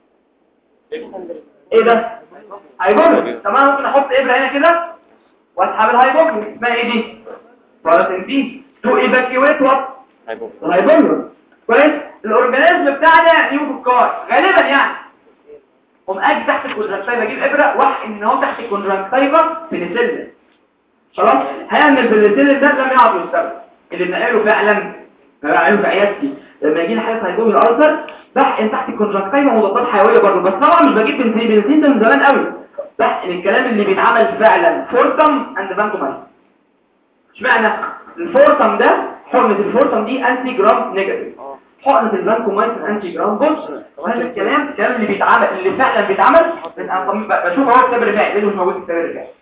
ايه ده؟ هايبوجلوبين. طب انا ممكن احط ابره هنا كده واسحب الهايبوجلوبين. اسمها ايه دي؟ باراسيمبين تو ايفاكيويت وات هيبقى الهايبوميوم. كويس. الاورجانيزم بتاعنا نيوكوكار غالبا يعني قوم اجي تحت الكونجكتيفا اجيب ابره واحقن ان هو تحت الكونجكتيفا بنسلين. خلاص هيعمل بالبنسلين ده لم يعرف يستخدم اللي بنقله فعلا بنقله في عيادتي لما يجي لي حاله هيجوم الالسر بحقن تحت الكونجكتيفا مضادات حيويه برضه، بس طبعا مش بجيب بنسلين ده من زمان قوي. بحقن الكلام اللي بيتعمل فعلا فورتم اند فانكومايسين. اشمعنى الفورتم ده؟ حقنه الفورتم دي انتي جرام نيجاتيف، حقنه الفانكومايسين انتي جرام بص. هذا الكلام اللي بيتعمل اللي فعلا بيتعمل بشوف هو الكتاب اللي فات اللي مش موجود في الكتاب اللي فات.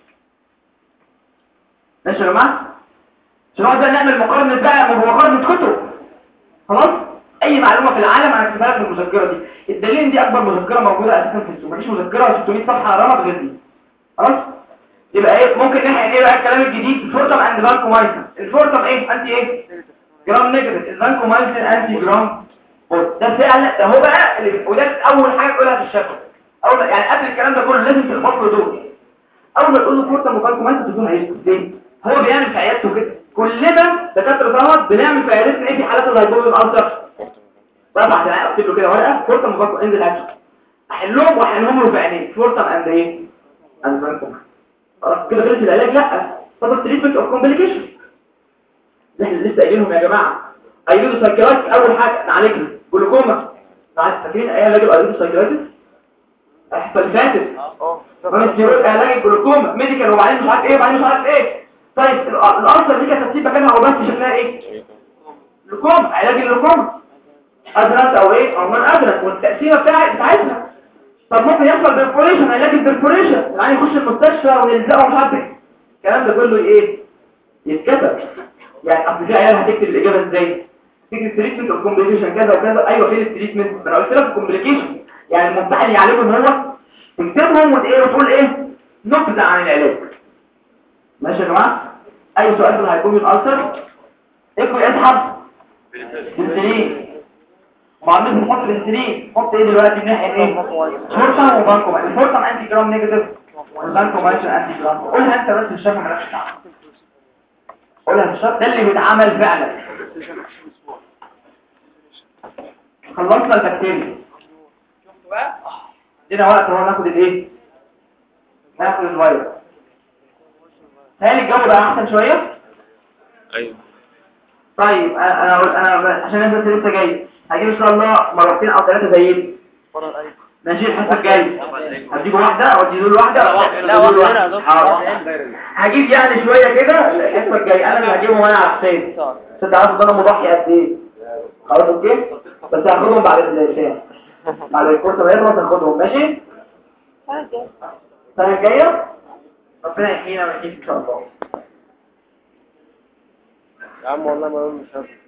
ماشي يا جماعه؟ عشان نقعد نعمل مقارنه بقى مقارنه كتب. خلاص؟ اي معلومه في العالم انا هكتبها لك في المذكره دي. الدليل إن دي اكبر مذكره موجوده اساسا في السوق، مفيش مذكره 600 صفحه قراها غير دي. خلاص؟ يبقى ايه ممكن نحقن ايه بقى الكلام الجديد؟ الفورتم اند فانكومايسين. الفورتم ايه؟ انتي ايه؟ جرام نيجاتيف. الفانكومايسين انتي جرام بوزيتيف. ده فعلا ده هو بقى وده اول حاجه تقولها في الشفه. اول يعني قبل الكلام ده كله لازم في الفصل دول اول ما تقول له فورتم وفانكومايسين تكون هيسكت. ليه؟ هو بيعمل في عيادته كده. كلنا دكاتره ضغط بنعمل في عيادتنا ايه في حالات الهايبوميوم الالسر؟ طبعا عشان اكتب له كده ورقه فورتم وفانكومايسين انزل اكشن احلهم واحلهم له في عينيه فورتم اند ايه؟ اند فانكومايسين. خلاص كده خلص العلاج؟ لا طب التريتمنت اوف كومبليكيشن احنا لسه قايلينهم يا جماعه. ايودو سايكلايتس اول حاجه نعالجها جلوكوما. فاكرين ايه علاج الايودو سايكلايتس؟ الحصه اللي فاتت علاج الجلوكوما ميديكال وبعدين مش عارف ايه وبعدين مش عارف ايه. طيب الالسر دي كانت هتسيب مكانها وبس شكلها ايه؟ جلوكوما. علاج الجلوكوما ادرس او ايه او من ادرس والتقسيمه بتاعتها. طب ممكن يحصل بيرفوريشن. علاج البيرفوريشن يعني يخش المستشفى ونلزقه ومش عارف ايه. الكلام ده كله ايه؟ يتكتب. يعني اصل في عيال هتكتب الاجابه ازاي؟ تكتب تريتمنت اوف كومبليكيشن كذا وكذا. ايوه فين التريتمنت؟ انا قلت لك الكومبليكيشن يعني الممتحن يعلمهم هو تكتبهم وتقول ايه نبذه عن العلاج. ماشي يا جماعه؟ اي سؤال في الهايبوميوم الالسر اكوي اسحب بنسلين ومعمل نحط بنسلين. نحط ايه دلوقتي؟ بنحقن ايه؟ فورتم وفانكومايسين. الفورتم انتي جرام نيجاتيف والفانكومايسين انتي جرام. قولها انت بس الشفه مالكش دعوه. قولها في الشرط ده اللي بيتعمل فعلا. خلصنا البكتيريا دينا وقت هو ناخد الايه؟ ناخد الفيروس. هل الجو بقى احسن شويه؟ ايوه. طيب انا عشان الناس لسه جاي هجيب ان شاء الله مرتين او ثلاثه زي ماشي الحصه الجايه هجيب واحده وادي له واحده. لا واحده هجيب يعني شويه كده الحصه الجايه انا اللي هجيبهم انا على حسابي. انت عارف ان انا مضحي قد ايه؟ خلاص اوكي بس هاخدهم بعد البتاع بعد الكورس ما يخلص هاخدهم. ماشي السنه الجايه ربنا يحيينا ويحييك ان شاء الله يا عم والله ما مش